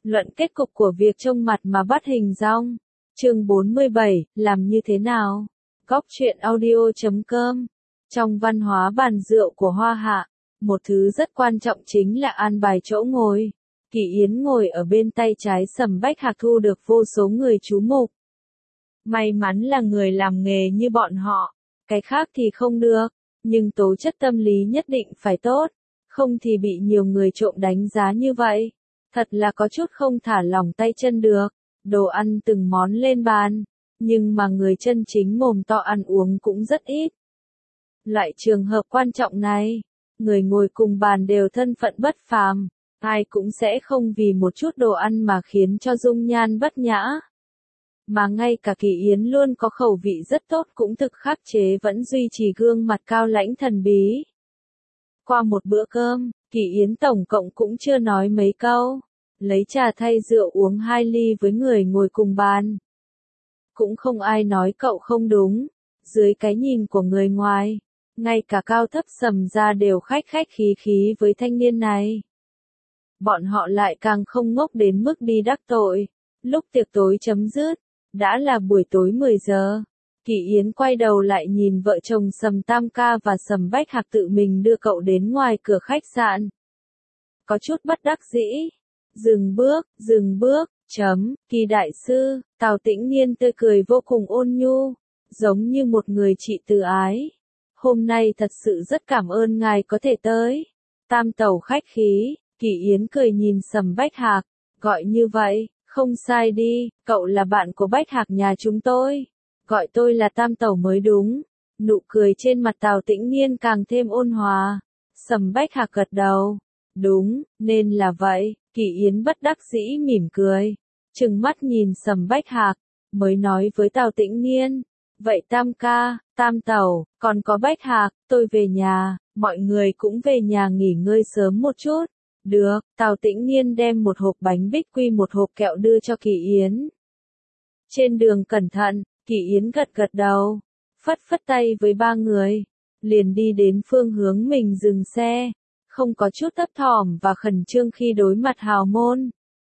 Luận kết cục của việc trông mặt mà bắt hình dong. Chương 47, làm như thế nào? Góc truyện audio.com. Trong văn hóa bàn rượu của Hoa Hạ, một thứ rất quan trọng chính là an bài chỗ ngồi. Kỳ Yến ngồi ở bên tay trái Sầm Bách Hạc thu được vô số người chú mục. May mắn là người làm nghề như bọn họ, cái khác thì không được, nhưng tố chất tâm lý nhất định phải tốt, không thì bị nhiều người trộm đánh giá như vậy. Thật là có chút không thả lỏng tay chân được, đồ ăn từng món lên bàn, nhưng mà người chân chính mồm to ăn uống cũng rất ít. Loại trường hợp quan trọng này, người ngồi cùng bàn đều thân phận bất phàm, ai cũng sẽ không vì một chút đồ ăn mà khiến cho dung nhan bất nhã. Mà ngay cả Kỳ Yến luôn có khẩu vị rất tốt cũng thực khắc chế vẫn duy trì gương mặt cao lãnh thần bí. Qua một bữa cơm, Kỳ Yến tổng cộng cũng chưa nói mấy câu, lấy trà thay rượu uống 2 ly với người ngồi cùng bàn. Cũng không ai nói cậu không đúng, dưới cái nhìn của người ngoài, ngay cả cao thấp Sầm gia đều khách khách khí khí với thanh niên này. Bọn họ lại càng không ngốc đến mức đi đắc tội. Lúc tiệc tối chấm dứt, đã là buổi tối 10 giờ. Kỳ Yến quay đầu lại nhìn vợ chồng Sầm Tam Ca và Sầm Bách Hạc tự mình đưa cậu đến ngoài cửa khách sạn. Có chút bất đắc dĩ. Dừng bước, Kỳ đại sư, Tào Tĩnh Niên tươi cười vô cùng ôn nhu, giống như một người chị từ ái. Hôm nay thật sự rất cảm ơn ngài có thể tới. Tam tẩu khách khí, Kỳ Yến cười nhìn Sầm Bách Hạc, gọi như vậy, không sai đi, cậu là bạn của Bách Hạc nhà chúng tôi. Gọi tôi là Tam tẩu mới đúng. Nụ cười trên mặt Tào Tĩnh Niên càng thêm ôn hòa. Sầm Bách Hạc gật đầu. Đúng, nên là vậy. Kỳ Yến bất đắc dĩ mỉm cười, trừng mắt nhìn Sầm Bách Hạc, mới nói với Tào Tĩnh Niên, vậy Tam ca, Tam tẩu, còn có Bách Hạc, tôi về nhà, mọi người cũng về nhà nghỉ ngơi sớm một chút. Được, Tào Tĩnh Niên đem một hộp bánh bích quy một hộp kẹo đưa cho Kỳ Yến. Trên đường cẩn thận, Kỳ Yến gật gật đầu, phất phất tay với ba người, liền đi đến phương hướng mình dừng xe. Không có chút thấp thỏm và khẩn trương khi đối mặt hào môn.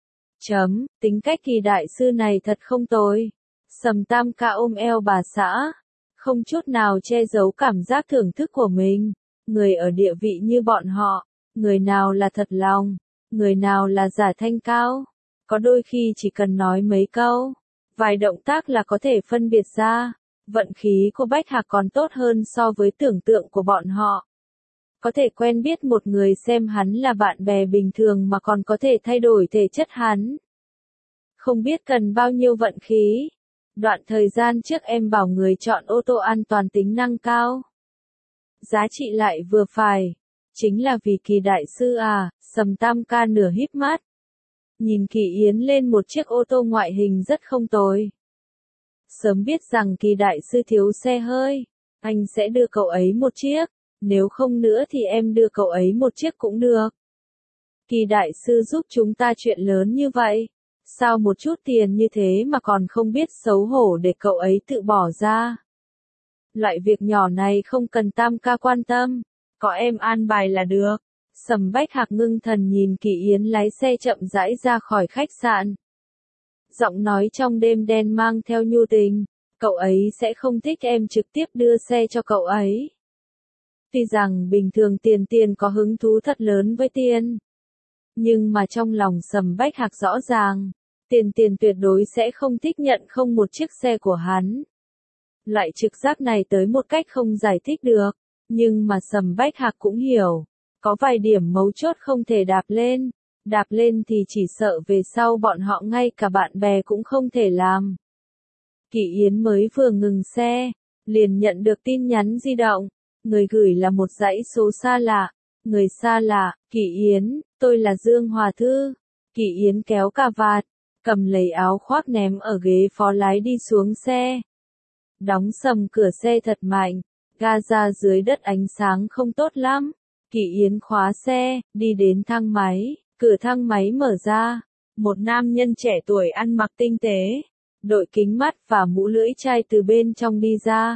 Tính cách Kỳ đại sư này thật không tồi. Sầm Tam Ca ôm eo bà xã, không chút nào che giấu cảm giác thưởng thức của mình. Người ở địa vị như bọn họ, người nào là thật lòng, người nào là giả thanh cao. Có đôi khi chỉ cần nói mấy câu, vài động tác là có thể phân biệt ra. Vận khí của Bách Hạc còn tốt hơn so với tưởng tượng của bọn họ. Có thể quen biết một người xem hắn là bạn bè bình thường mà còn có thể thay đổi thể chất hắn. Không biết cần bao nhiêu vận khí. Đoạn thời gian trước em bảo người chọn ô tô an toàn tính năng cao. Giá trị lại vừa phải. Chính là vì Kỳ đại sư à, Sầm Tam Ca nửa híp mắt. Nhìn Kỳ Yến lên một chiếc ô tô ngoại hình rất không tồi. Sớm biết rằng Kỳ đại sư thiếu xe hơi, anh sẽ đưa cậu ấy một chiếc. Nếu không nữa thì em đưa cậu ấy một chiếc cũng được. Kỳ đại sư giúp chúng ta chuyện lớn như vậy. Sao một chút tiền như thế mà còn không biết xấu hổ để cậu ấy tự bỏ ra. Loại việc nhỏ này không cần Tam ca quan tâm. Có em an bài là được. Sầm Bách Hạc ngưng thần nhìn Kỳ Yến lái xe chậm rãi ra khỏi khách sạn. Giọng nói trong đêm đen mang theo nhu tình. Cậu ấy sẽ không thích em trực tiếp đưa xe cho cậu ấy. Tuy rằng bình thường tiền có hứng thú thật lớn với tiền. Nhưng mà trong lòng Sầm Bách Hạc rõ ràng, tiền tuyệt đối sẽ không thích nhận không một chiếc xe của hắn. Loại trực giác này tới một cách không giải thích được, nhưng mà Sầm Bách Hạc cũng hiểu, có vài điểm mấu chốt không thể đạp lên thì chỉ sợ về sau bọn họ ngay cả bạn bè cũng không thể làm. Kỳ Yến mới vừa ngừng xe, liền nhận được tin nhắn di động. Người gửi là một dãy số xa lạ. Người xa lạ, Kỳ Yến, tôi là Dương Hòa Thư. Kỳ Yến kéo cà vạt, cầm lấy áo khoác ném ở ghế phó lái đi xuống xe. Đóng sầm cửa xe thật mạnh, ga ra dưới đất ánh sáng không tốt lắm. Kỳ Yến khóa xe, đi đến thang máy, cửa thang máy mở ra. Một nam nhân trẻ tuổi ăn mặc tinh tế, đội kính mắt và mũ lưỡi chai từ bên trong đi ra.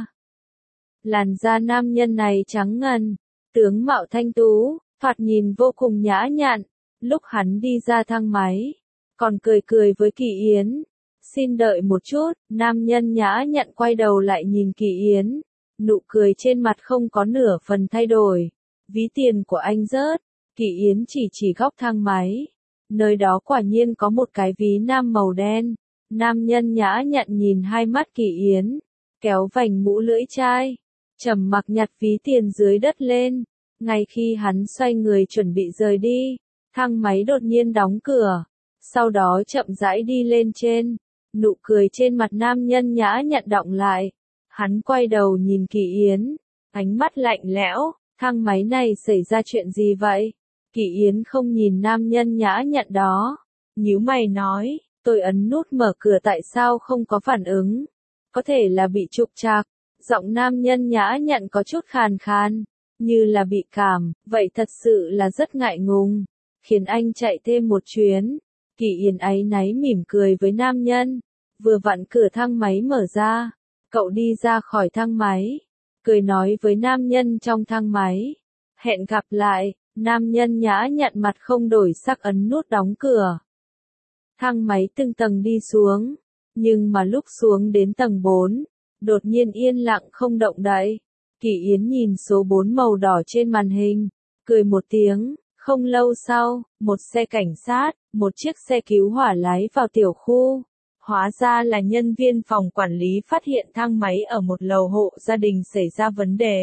Làn da nam nhân này trắng ngần, tướng mạo thanh tú, thoạt nhìn vô cùng nhã nhặn. Lúc hắn đi ra thang máy, còn cười cười với Kỳ Yến. Xin đợi một chút, nam nhân nhã nhặn quay đầu lại nhìn Kỳ Yến. Nụ cười trên mặt không có nửa phần thay đổi. Ví tiền của anh rớt. Kỳ Yến chỉ góc thang máy. Nơi đó quả nhiên có một cái ví nam màu đen. Nam nhân nhã nhặn nhìn hai mắt Kỳ Yến. Kéo vành mũ lưỡi chai. Trầm mặc nhặt ví tiền dưới đất lên. Ngay khi hắn xoay người chuẩn bị rời đi, thang máy đột nhiên đóng cửa. Sau đó chậm rãi đi lên trên. Nụ cười trên mặt nam nhân nhã nhặn đọng lại. Hắn quay đầu nhìn Kỳ Yến. Ánh mắt lạnh lẽo. Thang máy này xảy ra chuyện gì vậy? Kỳ Yến không nhìn nam nhân nhã nhặn đó. Nhíu mày nói, tôi ấn nút mở cửa tại sao không có phản ứng? Có thể là bị trục trặc. Giọng nam nhân nhã nhặn có chút khàn khàn. Như là bị cảm, vậy thật sự là rất ngại ngùng. Khiến anh chạy thêm một chuyến. Kỳ Yến áy náy mỉm cười với nam nhân. Vừa vặn cửa thang máy mở ra. Cậu đi ra khỏi thang máy. Cười nói với nam nhân trong thang máy. Hẹn gặp lại. Nam nhân nhã nhặn mặt không đổi sắc ấn nút đóng cửa. Thang máy từng tầng đi xuống. Nhưng mà lúc xuống đến tầng 4, đột nhiên yên lặng không động đậy. Kỳ Yến nhìn số 4 màu đỏ trên màn hình. Cười một tiếng. Không lâu sau, một xe cảnh sát, một chiếc xe cứu hỏa lái vào tiểu khu. Hóa ra là nhân viên phòng quản lý phát hiện thang máy ở một lầu hộ gia đình xảy ra vấn đề.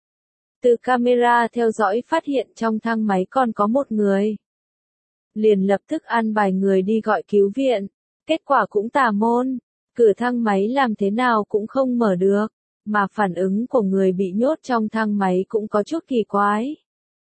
Từ camera theo dõi phát hiện trong thang máy còn có một người. Liền lập tức an bài người đi gọi cứu viện. Kết quả cũng tà môn. Cửa thang máy làm thế nào cũng không mở được. Mà phản ứng của người bị nhốt trong thang máy cũng có chút kỳ quái.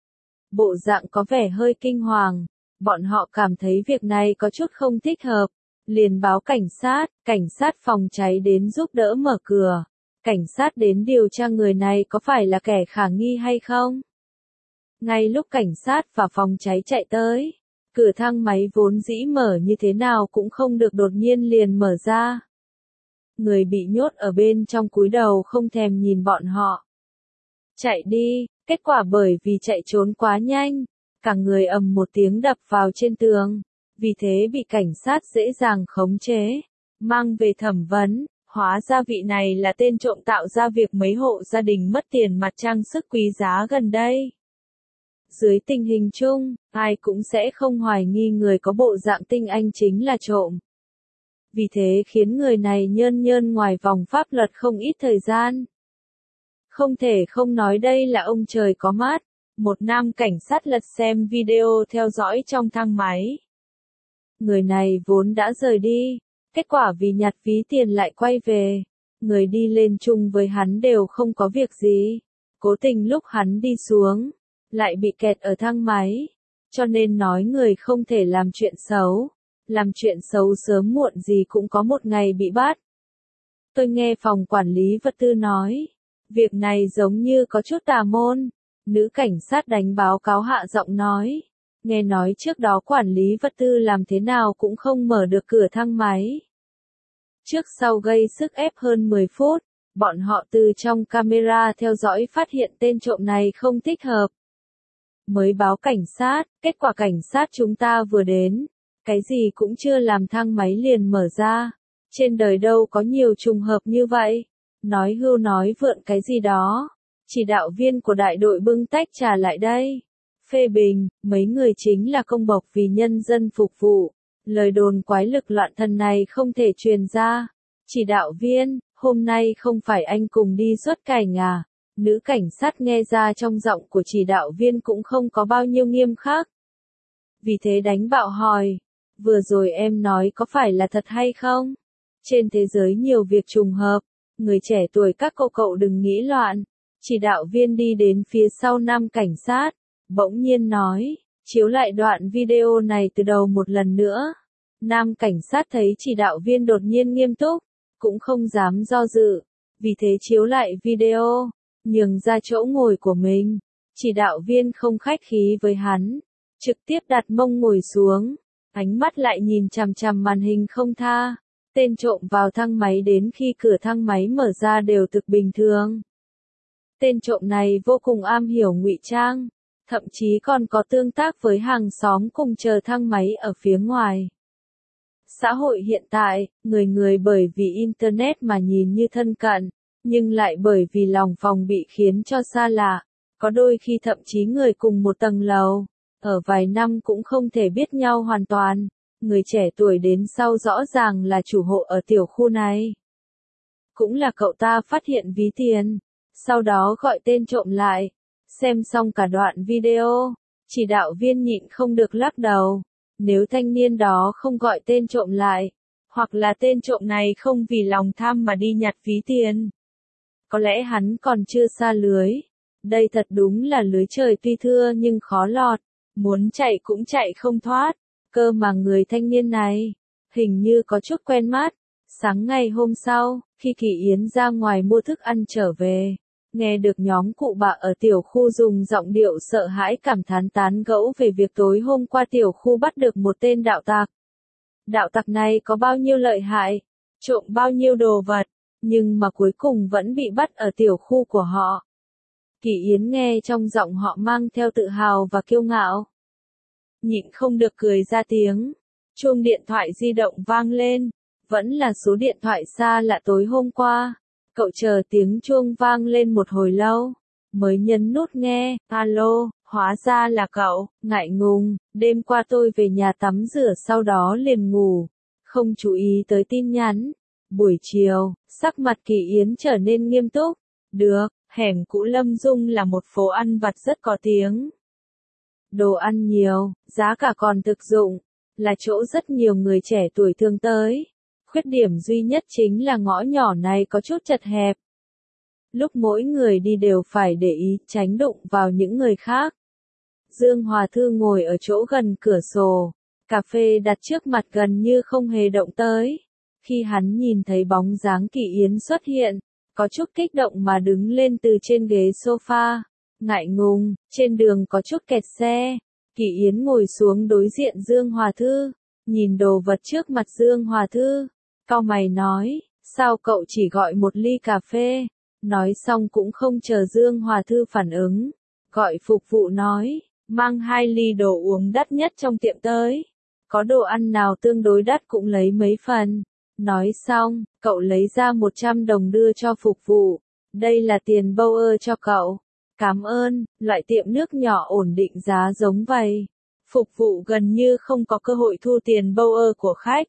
Bộ dạng có vẻ hơi kinh hoàng. Bọn họ cảm thấy việc này có chút không thích hợp. Liền báo cảnh sát phòng cháy đến giúp đỡ mở cửa. Cảnh sát đến điều tra người này có phải là kẻ khả nghi hay không. Ngay lúc cảnh sát và phòng cháy chạy tới, cửa thang máy vốn dĩ mở như thế nào cũng không được đột nhiên liền mở ra. Người bị nhốt ở bên trong cúi đầu không thèm nhìn bọn họ. Chạy đi, kết quả bởi vì chạy trốn quá nhanh, cả người ầm một tiếng đập vào trên tường. Vì thế bị cảnh sát dễ dàng khống chế, mang về thẩm vấn. Hóa ra vị này là tên trộm tạo ra việc mấy hộ gia đình mất tiền mặt trang sức quý giá gần đây. Dưới tình hình chung, ai cũng sẽ không hoài nghi người có bộ dạng tinh anh chính là trộm. Vì thế khiến người này nhơn nhơn ngoài vòng pháp luật không ít thời gian. Không thể không nói đây là ông trời có mắt. Một nam cảnh sát lật xem video theo dõi trong thang máy. Người này vốn đã rời đi. Kết quả vì nhặt ví tiền lại quay về. Người đi lên chung với hắn đều không có việc gì. Cố tình lúc hắn đi xuống, lại bị kẹt ở thang máy. Cho nên nói người không thể làm chuyện xấu. Làm chuyện xấu sớm muộn gì cũng có một ngày bị bắt. Tôi nghe phòng quản lý vật tư nói. Việc này giống như có chút tà môn. Nữ cảnh sát đánh báo cáo hạ giọng nói. Nghe nói trước đó quản lý vật tư làm thế nào cũng không mở được cửa thang máy. Trước sau gây sức ép hơn 10 phút, bọn họ từ trong camera theo dõi phát hiện tên trộm này không thích hợp. Mới báo cảnh sát, kết quả cảnh sát chúng ta vừa đến. Cái gì cũng chưa làm thang máy liền mở ra. Trên đời đâu có nhiều trùng hợp như vậy. Nói hưu nói vượn cái gì đó. Chỉ đạo viên của đại đội bưng tách trà lại đây. Phê bình, mấy người chính là công bộc vì nhân dân phục vụ. Lời đồn quái lực loạn thần này không thể truyền ra. Chỉ đạo viên, hôm nay không phải anh cùng đi xuất cảnh à? Nữ cảnh sát nghe ra trong giọng của chỉ đạo viên cũng không có bao nhiêu nghiêm khắc. Vì thế đánh bạo hỏi, vừa rồi em nói có phải là thật hay không? Trên thế giới nhiều việc trùng hợp, người trẻ tuổi các cậu đừng nghĩ loạn. Chỉ đạo viên đi đến phía sau nam cảnh sát, bỗng nhiên nói, chiếu lại đoạn video này từ đầu một lần nữa. Nam cảnh sát thấy chỉ đạo viên đột nhiên nghiêm túc, cũng không dám do dự, vì thế chiếu lại video, nhường ra chỗ ngồi của mình. Chỉ đạo viên không khách khí với hắn, trực tiếp đặt mông ngồi xuống, ánh mắt lại nhìn chằm chằm màn hình không tha. Tên trộm vào thang máy đến khi cửa thang máy mở ra đều thực bình thường. Tên trộm này vô cùng am hiểu ngụy trang, thậm chí còn có tương tác với hàng xóm cùng chờ thang máy ở phía ngoài. Xã hội hiện tại, người người bởi vì Internet mà nhìn như thân cận, nhưng lại bởi vì lòng phòng bị khiến cho xa lạ. Có đôi khi thậm chí người cùng một tầng lầu, ở vài năm cũng không thể biết nhau hoàn toàn. Người trẻ tuổi đến sau rõ ràng là chủ hộ ở tiểu khu này. Cũng là cậu ta phát hiện ví tiền, sau đó gọi tên trộm lại. Xem xong cả đoạn video, chỉ đạo viên nhịn không được lắc đầu. Nếu thanh niên đó không gọi tên trộm lại, hoặc là tên trộm này không vì lòng tham mà đi nhặt ví tiền, có lẽ hắn còn chưa sa lưới. Đây thật đúng là lưới trời tuy thưa nhưng khó lọt, muốn chạy cũng chạy không thoát. Cơ mà người thanh niên này, hình như có chút quen mắt. Sáng ngày hôm sau, khi Kỳ Yến ra ngoài mua thức ăn trở về, nghe được nhóm cụ bạ ở tiểu khu dùng giọng điệu sợ hãi cảm thán tán gẫu về việc tối hôm qua tiểu khu bắt được một tên đạo tặc. Đạo tặc này có bao nhiêu lợi hại, trộm bao nhiêu đồ vật, nhưng mà cuối cùng vẫn bị bắt ở tiểu khu của họ. Kỳ Yến nghe trong giọng họ mang theo tự hào và kiêu ngạo. Nhịn không được cười ra tiếng. Chuông điện thoại di động vang lên, vẫn là số điện thoại xa lạ tối hôm qua. Cậu chờ tiếng chuông vang lên một hồi lâu, mới nhấn nút nghe. Alo, hóa ra là cậu. Ngại ngùng, đêm qua tôi về nhà tắm rửa sau đó liền ngủ, không chú ý tới tin nhắn. Buổi chiều, sắc mặt Kỳ Yến trở nên nghiêm túc. Được, hẻm cũ Lâm Dung là một phố ăn vặt rất có tiếng. Đồ ăn nhiều, giá cả còn thực dụng, là chỗ rất nhiều người trẻ tuổi thường tới. Khuyết điểm duy nhất chính là ngõ nhỏ này có chút chật hẹp. Lúc mỗi người đi đều phải để ý tránh đụng vào những người khác. Dương Hòa Thư ngồi ở chỗ gần cửa sổ, cà phê đặt trước mặt gần như không hề động tới. Khi hắn nhìn thấy bóng dáng Kỳ Yến xuất hiện, có chút kích động mà đứng lên từ trên ghế sofa. Ngại ngùng, trên đường có chút kẹt xe. Kỳ Yến ngồi xuống đối diện Dương Hòa Thư, nhìn đồ vật trước mặt Dương Hòa Thư. Cau mày nói, sao cậu chỉ gọi một ly cà phê? Nói xong cũng không chờ Dương Hòa Thư phản ứng. Gọi phục vụ nói, mang 2 ly đồ uống đắt nhất trong tiệm tới. Có đồ ăn nào tương đối đắt cũng lấy mấy phần. Nói xong, cậu lấy ra 100 đồng đưa cho phục vụ. Đây là tiền Bauer cho cậu. Cảm ơn, loại tiệm nước nhỏ ổn định giá giống vậy. Phục vụ gần như không có cơ hội thu tiền Bauer của khách.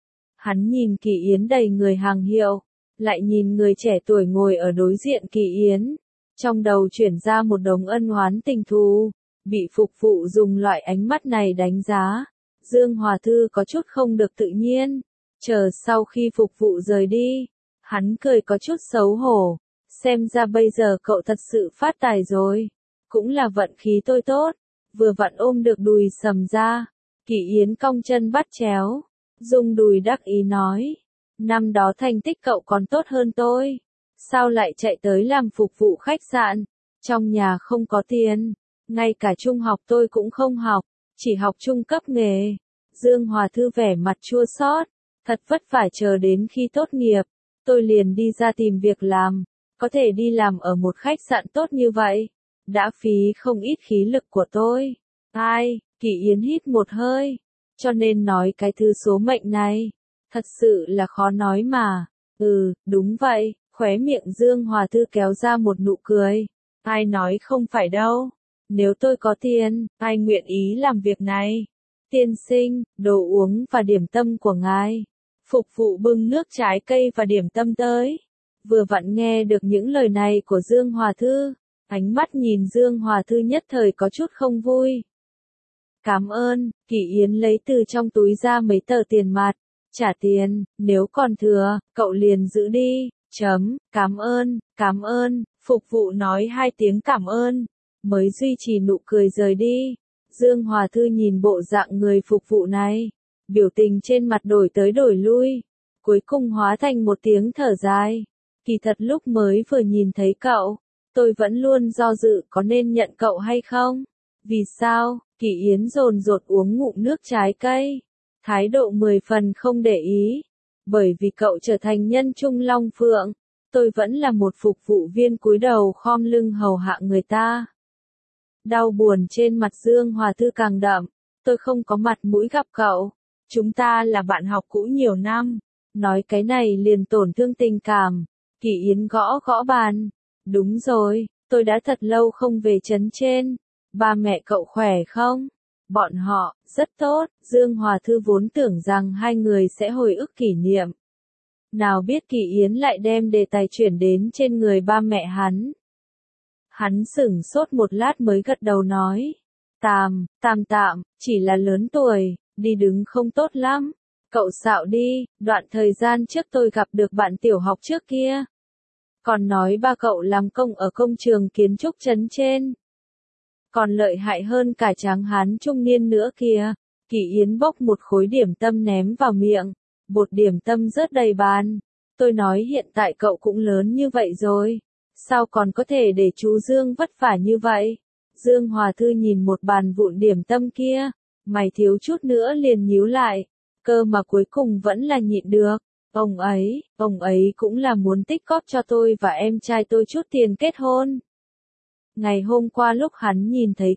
Hắn nhìn Kỳ Yến đầy người hàng hiệu, lại nhìn người trẻ tuổi ngồi ở đối diện Kỳ Yến. Trong đầu chuyển ra một đống ân oán tình thù, bị phục vụ dùng loại ánh mắt này đánh giá. Dương Hòa Thư có chút không được tự nhiên. Chờ sau khi phục vụ rời đi, hắn cười có chút xấu hổ. Xem ra bây giờ cậu thật sự phát tài rồi. Cũng là vận khí tôi tốt. Vừa vặn ôm được đùi sầm ra. Kỳ Yến cong chân bắt chéo. Dung đùi đắc ý nói. Năm đó thành tích cậu còn tốt hơn tôi. Sao lại chạy tới làm phục vụ khách sạn? Trong nhà không có tiền. Ngay cả trung học tôi cũng không học. Chỉ học trung cấp nghề. Dương Hòa Thư vẻ mặt chua xót. Thật vất vả chờ đến khi tốt nghiệp. Tôi liền đi ra tìm việc làm. Có thể đi làm ở một khách sạn tốt như vậy. Đã phí không ít khí lực của tôi. Ai, Kỳ Yến hít một hơi. Cho nên nói cái thứ số mệnh này. Thật sự là khó nói mà. Đúng vậy. Khóe miệng Dương Hòa Thư kéo ra một nụ cười. Ai nói không phải đâu. Nếu tôi có tiền, ai nguyện ý làm việc này. Tiên sinh, đồ uống và điểm tâm của ngài. Phục vụ bưng nước trái cây và điểm tâm tới. Vừa vặn nghe được những lời này của Dương Hòa Thư, ánh mắt nhìn Dương Hòa Thư nhất thời có chút không vui. Cảm ơn, Kỳ Yến lấy từ trong túi ra mấy tờ tiền mặt, trả tiền, nếu còn thừa, cậu liền giữ đi, cảm ơn, phục vụ nói 2 tiếng cảm ơn, mới duy trì nụ cười rời đi. Dương Hòa Thư nhìn bộ dạng người phục vụ này, biểu tình trên mặt đổi tới đổi lui, cuối cùng hóa thành một tiếng thở dài. Kỳ thật lúc mới vừa nhìn thấy cậu, tôi vẫn luôn do dự có nên nhận cậu hay không. Vì sao? Kỳ Yến dồn dột uống ngụm nước trái cây. Thái độ 10 phần không để ý. Bởi vì cậu trở thành nhân trung long phượng. Tôi vẫn là một phục vụ viên cúi đầu khom lưng hầu hạ người ta. Đau buồn trên mặt Dương Hòa Thư càng đậm. Tôi không có mặt mũi gặp cậu. Chúng ta là bạn học cũ nhiều năm. Nói cái này liền tổn thương tình cảm. Kỳ Yến gõ gõ bàn. Đúng rồi, tôi đã thật lâu không về trấn trên. Ba mẹ cậu khỏe không? Bọn họ, rất tốt. Dương Hòa Thư vốn tưởng rằng hai người sẽ hồi ức kỷ niệm. Nào biết Kỳ Yến lại đem đề tài chuyển đến trên người ba mẹ hắn. Hắn sửng sốt một lát mới gật đầu nói. Tạm, chỉ là lớn tuổi, đi đứng không tốt lắm. Cậu xạo đi, đoạn thời gian trước tôi gặp được bạn tiểu học trước kia. Còn nói ba cậu làm công ở công trường kiến trúc trấn trên. Còn lợi hại hơn cả tráng hán trung niên nữa kìa. Kỳ Yến bốc một khối điểm tâm ném vào miệng. Bột điểm tâm rớt đầy bàn. Tôi nói hiện tại cậu cũng lớn như vậy rồi. Sao còn có thể để chú Dương vất vả như vậy? Dương Hòa Thư nhìn một bàn vụn điểm tâm kia. Mày thiếu chút nữa liền nhíu lại. Cơ mà cuối cùng vẫn là nhịn được. Ông ấy cũng là muốn tích góp cho tôi và em trai tôi chút tiền kết hôn. Ngày hôm qua lúc hắn nhìn thấy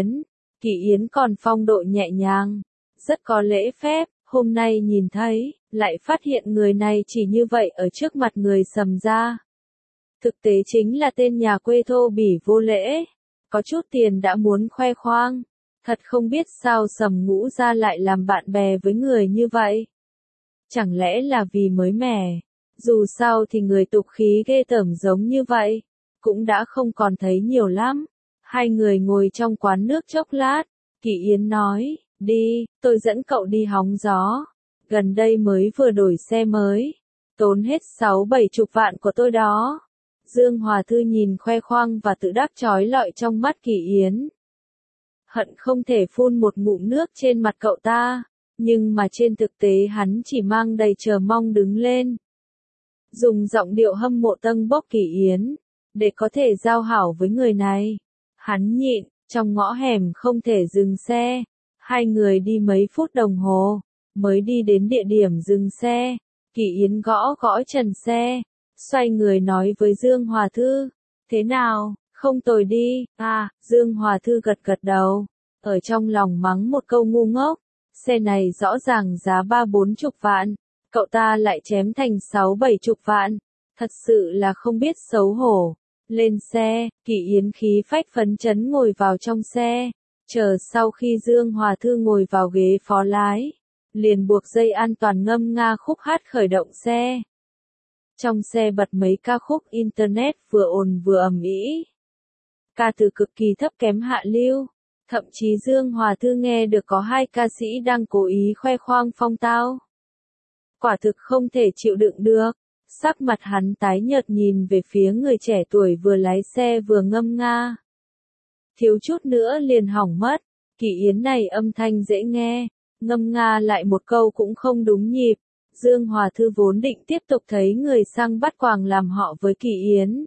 Kỳ Yến còn phong độ nhẹ nhàng, rất có lễ phép, hôm nay nhìn thấy, lại phát hiện người này chỉ như vậy ở trước mặt người Sầm gia. Thực tế chính là tên nhà quê thô bỉ vô lễ, có chút tiền đã muốn khoe khoang, thật không biết sao Sầm Ngũ gia lại làm bạn bè với người như vậy. Chẳng lẽ là vì mới mẻ, dù sao thì người tục khí ghê tởm giống như vậy, cũng đã không còn thấy nhiều lắm. Hai người ngồi trong quán nước chốc lát, Kỳ Yến nói, đi, tôi dẫn cậu đi hóng gió. Gần đây mới vừa đổi xe mới, tốn hết 6-7 vạn của tôi đó. Dương Hòa Thư nhìn khoe khoang và tự đắc chói lọi trong mắt Kỳ Yến. Hận không thể phun một ngụm nước trên mặt cậu ta, nhưng mà trên thực tế hắn chỉ mang đầy chờ mong đứng lên. Dùng giọng điệu hâm mộ tâng bốc Kỳ Yến, để có thể giao hảo với người này. Hắn nhịn, trong ngõ hẻm không thể dừng xe. Hai người đi mấy phút đồng hồ, mới đi đến địa điểm dừng xe. Kỳ Yến gõ gõ trần xe, xoay người nói với Dương Hòa Thư. Thế nào, không tồi đi, Dương Hòa Thư gật gật đầu. Ở trong lòng mắng một câu ngu ngốc. Xe này rõ ràng giá 30-40 vạn, cậu ta lại chém thành 60-70 vạn. Thật sự là không biết xấu hổ. Lên xe, Kỳ Yến khí phách phấn chấn ngồi vào trong xe. Chờ sau khi Dương Hòa Thư ngồi vào ghế phó lái, liền buộc dây an toàn ngâm nga khúc hát khởi động xe. Trong xe bật mấy ca khúc Internet vừa ồn vừa ầm ĩ. Ca từ cực kỳ thấp kém hạ lưu. Thậm chí Dương Hòa Thư nghe được có hai ca sĩ đang cố ý khoe khoang phong tao. Quả thực không thể chịu đựng được. Sắc mặt hắn tái nhợt nhìn về phía người trẻ tuổi vừa lái xe vừa ngâm nga. Thiếu chút nữa liền hỏng mất. Kỳ Yến này âm thanh dễ nghe, ngâm nga lại một câu cũng không đúng nhịp. Dương Hòa Thư vốn định tiếp tục thấy người sang bắt quàng làm họ với Kỳ Yến.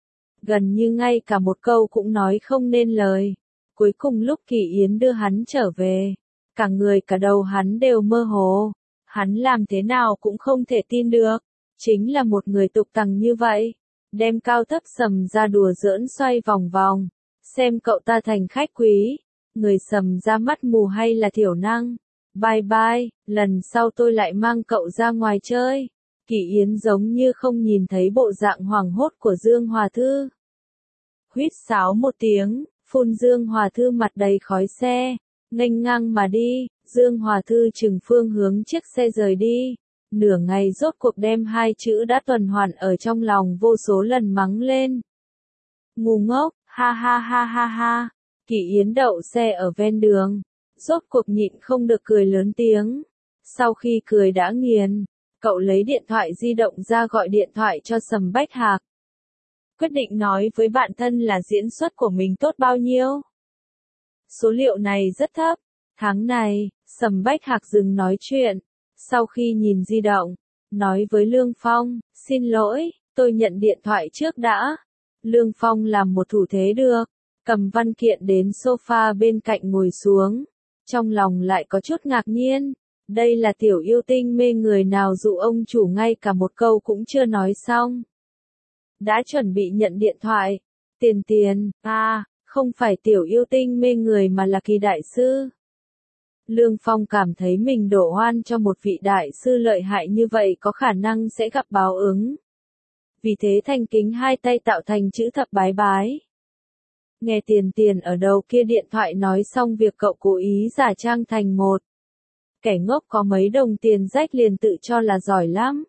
Gần như ngay cả một câu cũng nói không nên lời. Cuối cùng lúc Kỳ Yến đưa hắn trở về, cả người cả đầu hắn đều mơ hồ. Hắn làm thế nào cũng không thể tin được. Chính là một người tục tằng như vậy. Đem cao thấp Sầm ra đùa giỡn xoay vòng vòng. Xem cậu ta thành khách quý. Người Sầm ra mắt mù hay là thiểu năng. Bye bye, lần sau tôi lại mang cậu ra ngoài chơi. Kỳ Yến giống như không nhìn thấy bộ dạng hoảng hốt của Dương Hòa Thư. Huýt sáo một tiếng, phun Dương Hòa Thư mặt đầy khói xe. Nghênh ngang mà đi, Dương Hòa Thư chừng phương hướng chiếc xe rời đi. Nửa ngày rốt cuộc đem hai chữ đã tuần hoàn ở trong lòng vô số lần mắng lên. Ngu ngốc, ha ha ha ha ha. Kỳ Yến đậu xe ở ven đường. Rốt cuộc nhịn không được cười lớn tiếng. Sau khi cười đã nghiền, cậu lấy điện thoại di động ra gọi điện thoại cho Sầm Bách Hạc. Quyết định nói với bạn thân là diễn xuất của mình tốt bao nhiêu. Số liệu này rất thấp. Tháng này, Sầm Bách Hạc dừng nói chuyện. Sau khi nhìn di động, nói với Lương Phong, xin lỗi, tôi nhận điện thoại trước đã. Lương Phong làm một thủ thế được, cầm văn kiện đến sofa bên cạnh ngồi xuống. Trong lòng lại có chút ngạc nhiên. Đây là tiểu yêu tinh mê người nào dụ ông chủ ngay cả một câu cũng chưa nói xong. Đã chuẩn bị nhận điện thoại. Tiền, không phải tiểu yêu tinh mê người mà là Kỳ đại sư. Lương Phong cảm thấy mình đổ oan cho một vị đại sư lợi hại như vậy có khả năng sẽ gặp báo ứng. Vì thế thành kính hai tay tạo thành chữ thập bái bái. Nghe Tiền Tiền ở đầu kia điện thoại nói xong việc cậu cố ý giả trang thành một kẻ ngốc có mấy đồng tiền rách liền tự cho là giỏi lắm.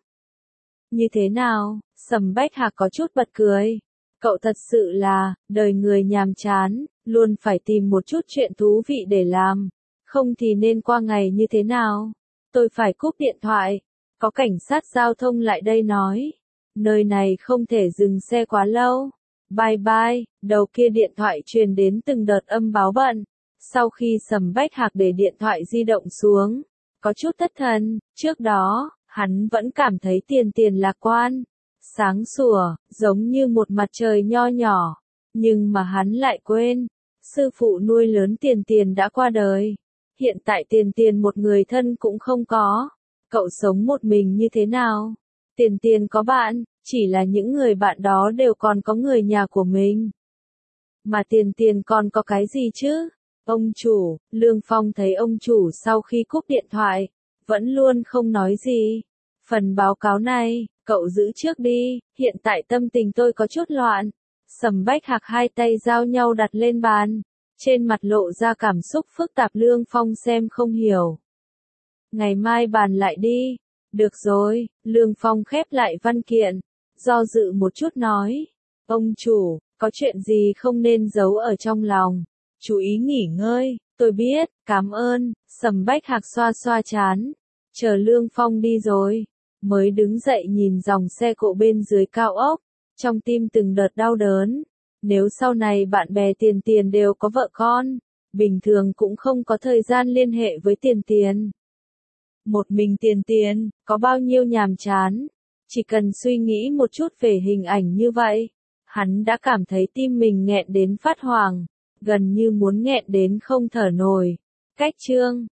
Như thế nào? Sầm Bách Hạc có chút bật cười. Cậu thật sự là, đời người nhàm chán, luôn phải tìm một chút chuyện thú vị để làm. Không thì nên qua ngày như thế nào? Tôi phải cúp điện thoại. Có cảnh sát giao thông lại đây nói. Nơi này không thể dừng xe quá lâu. Bye bye, đầu kia điện thoại truyền đến từng đợt âm báo bận. Sau khi Sầm Bách Hạc để điện thoại di động xuống, có chút thất thần, trước đó, hắn vẫn cảm thấy Tiền Tiền lạc quan, sáng sủa, giống như một mặt trời nho nhỏ. Nhưng mà hắn lại quên, sư phụ nuôi lớn Tiền Tiền đã qua đời. Hiện tại Tiền Tiền một người thân cũng không có. Cậu sống một mình như thế nào? Tiền Tiền có bạn, chỉ là những người bạn đó đều còn có người nhà của mình. Mà Tiền Tiền còn có cái gì chứ? Ông chủ, Lương Phong thấy ông chủ sau khi cúp điện thoại, vẫn luôn không nói gì. Phần báo cáo này, cậu giữ trước đi, hiện tại tâm tình tôi có chút loạn. Sầm Bách Hạc hai tay giao nhau đặt lên bàn, trên mặt lộ ra cảm xúc phức tạp. Lương Phong xem không hiểu. Ngày mai bàn lại đi. Được rồi, Lương Phong khép lại văn kiện, do dự một chút nói. Ông chủ, có chuyện gì không nên giấu ở trong lòng. Chú ý nghỉ ngơi, tôi biết, cảm ơn. Sầm Bách Hạc xoa xoa trán, chờ Lương Phong đi rồi, mới đứng dậy nhìn dòng xe cộ bên dưới cao ốc, trong tim từng đợt đau đớn. Nếu sau này bạn bè Tiền Tiền đều có vợ con, bình thường cũng không có thời gian liên hệ với Tiền Tiền. Một mình Tiền Tiền, có bao nhiêu nhàm chán. Chỉ cần suy nghĩ một chút về hình ảnh như vậy, hắn đã cảm thấy tim mình nghẹn đến phát hoảng, gần như muốn nghẹn đến không thở nổi. Cách chương